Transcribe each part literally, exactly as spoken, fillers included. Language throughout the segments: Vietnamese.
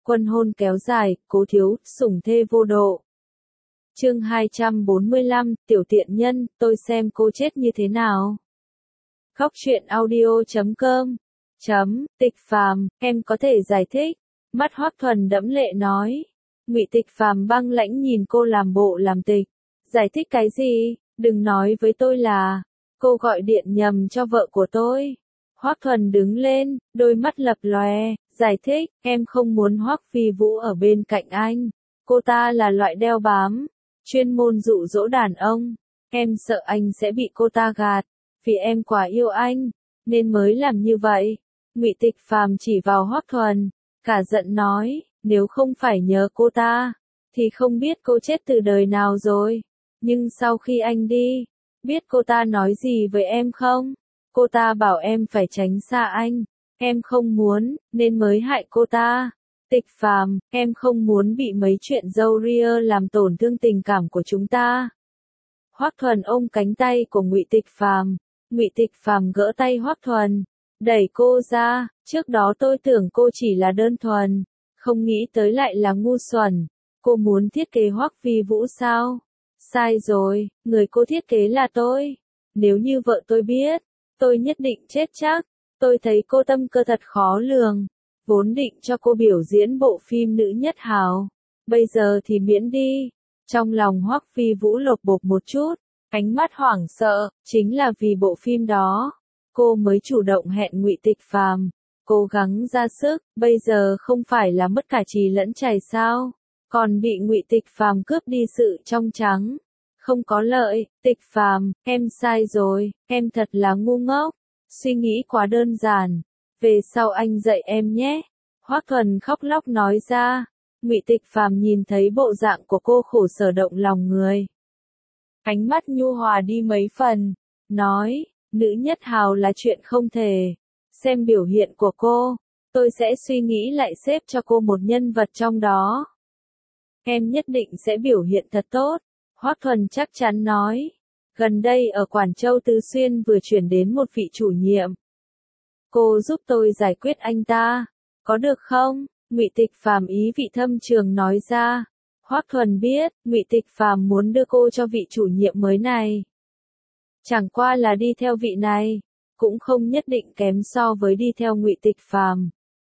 Quân hôn kéo dài, Cố Thiếu, sủng thê vô độ. Chương hai trăm bốn mươi lăm, tiểu tiện nhân, tôi xem cô chết như thế nào. Khóc chuyện audio chấm com chấm Tịch Phàm, em có thể giải thích. Mắt Hoắc Thuần đẫm lệ nói. Ngụy Tịch Phàm băng lãnh nhìn cô làm bộ làm tịch. Giải thích cái gì? Đừng nói với tôi là cô gọi điện nhầm cho vợ của tôi. Hoắc Thuần đứng lên, đôi mắt lập lòe, giải thích, em không muốn Hoắc Phi Vũ ở bên cạnh anh. Cô ta là loại đeo bám, chuyên môn dụ dỗ đàn ông. Em sợ anh sẽ bị cô ta gạt, vì em quá yêu anh, nên mới làm như vậy. Ngụy Tịch Phàm chỉ vào Hoắc Thuần, cả giận nói, nếu không phải nhớ cô ta, thì không biết cô chết từ đời nào rồi. Nhưng sau khi anh đi, biết cô ta nói gì với em không? Cô ta bảo em phải tránh xa anh, em không muốn, nên mới hại cô ta. Tịch Phàm, em không muốn bị mấy chuyện râu ria làm tổn thương tình cảm của chúng ta. Hoắc Thuần ôm cánh tay của Ngụy Tịch Phàm, Ngụy Tịch Phàm gỡ tay Hoắc Thuần, đẩy cô ra, trước đó tôi tưởng cô chỉ là đơn thuần, không nghĩ tới lại là ngu xuẩn. Cô muốn thiết kế Hoắc Phi Vũ sao? Sai rồi, người cô thiết kế là tôi. Nếu như vợ tôi biết, tôi nhất định chết chắc. Tôi thấy cô tâm cơ thật khó lường. Vốn định cho cô biểu diễn bộ phim nữ nhất hào. Bây giờ thì miễn đi. Trong lòng Hoắc Phi Vũ lột bột một chút, ánh mắt hoảng sợ, chính là vì bộ phim đó. Cô mới chủ động hẹn Ngụy Tịch Phàm, cố gắng ra sức, bây giờ không phải là mất cả trì lẫn chài sao? Còn bị Ngụy Tịch Phàm cướp đi sự trong trắng. Không có lợi. Tịch Phàm, em sai rồi, em thật là ngu ngốc, suy nghĩ quá đơn giản. Về sau anh dạy em nhé. Hoắc Thuần khóc lóc nói ra. Ngụy Tịch Phàm nhìn thấy bộ dạng của cô khổ sở động lòng người. Ánh mắt nhu hòa đi mấy phần, nói, nữ nhất hào là chuyện không thể. Xem biểu hiện của cô, tôi sẽ suy nghĩ lại xếp cho cô một nhân vật trong đó. Em nhất định sẽ biểu hiện thật tốt. Hoắc Thuần chắc chắn nói. Gần đây ở Quảng Châu Tứ Xuyên vừa chuyển đến một vị chủ nhiệm. Cô giúp tôi giải quyết anh ta, có được không? Ngụy Tịch Phàm ý vị thâm trường nói ra. Hoắc Thuần biết, Ngụy Tịch Phàm muốn đưa cô cho vị chủ nhiệm mới này. Chẳng qua là đi theo vị này, cũng không nhất định kém so với đi theo Ngụy Tịch Phàm.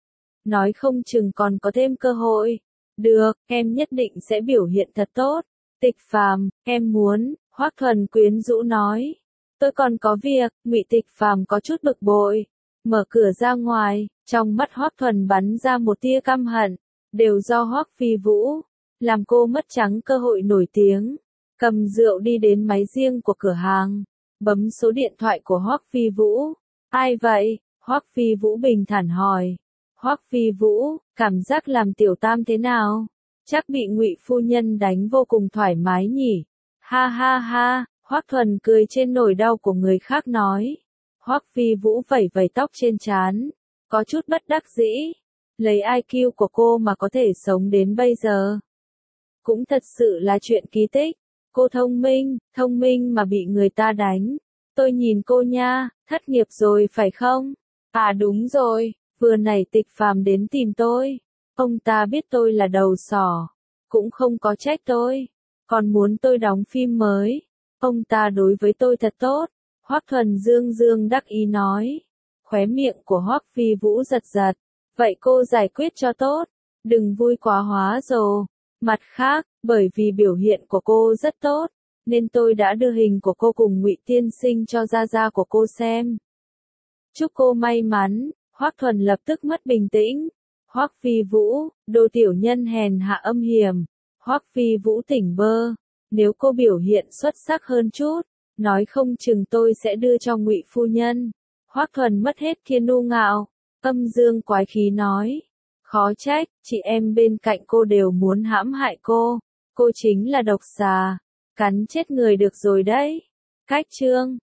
Nói không chừng còn có thêm cơ hội. Được, em nhất định sẽ biểu hiện thật tốt. Tịch Phàm, em muốn, Hoắc Thuần quyến rũ nói. Tôi còn có việc. Ngụy Tịch Phàm có chút bực bội, mở cửa ra ngoài, trong mắt Hoắc Thuần bắn ra một tia căm hận, đều do Hoắc Phi Vũ, làm cô mất trắng cơ hội nổi tiếng. Cầm rượu đi đến máy riêng của cửa hàng, bấm số điện thoại của Hoắc Phi Vũ. Ai vậy? Hoắc Phi Vũ bình thản hỏi. Hoắc Phi Vũ, cảm giác làm tiểu tam thế nào? Chắc bị Ngụy phu nhân đánh vô cùng thoải mái nhỉ? Ha ha ha, Hoắc Thuần cười trên nỗi đau của người khác nói. Hoắc Phi Vũ vẩy vẩy tóc trên trán, có chút bất đắc dĩ. Lấy i kiu của cô mà có thể sống đến bây giờ, cũng thật sự là chuyện kỳ tích. Cô thông minh, thông minh mà bị người ta đánh. Tôi nhìn cô nha, thất nghiệp rồi phải không? À đúng rồi, vừa nãy Tịch Phàm đến tìm tôi. Ông ta biết tôi là đầu sỏ, cũng không có trách tôi, còn muốn tôi đóng phim mới. Ông ta đối với tôi thật tốt. Hoắc Thuần dương dương đắc ý nói. Khóe miệng của Hoắc Phi Vũ giật giật. Vậy cô giải quyết cho tốt, đừng vui quá hóa rồ. Mặt khác, bởi vì biểu hiện của cô rất tốt, nên tôi đã đưa hình của cô cùng Ngụy tiên sinh cho gia gia của cô xem. Chúc cô may mắn. Hoắc Thuần lập tức mất bình tĩnh. Hoắc Phi Vũ, đồ tiểu nhân hèn hạ âm hiểm. Hoắc Phi Vũ tỉnh bơ. Nếu cô biểu hiện xuất sắc hơn chút, nói không chừng tôi sẽ đưa cho Ngụy phu nhân. Hoắc Thuần mất hết thiên nu ngạo, âm dương quái khí nói. Khó trách, chị em bên cạnh cô đều muốn hãm hại cô. Cô chính là độc xà, cắn chết người được rồi đấy. Cách chương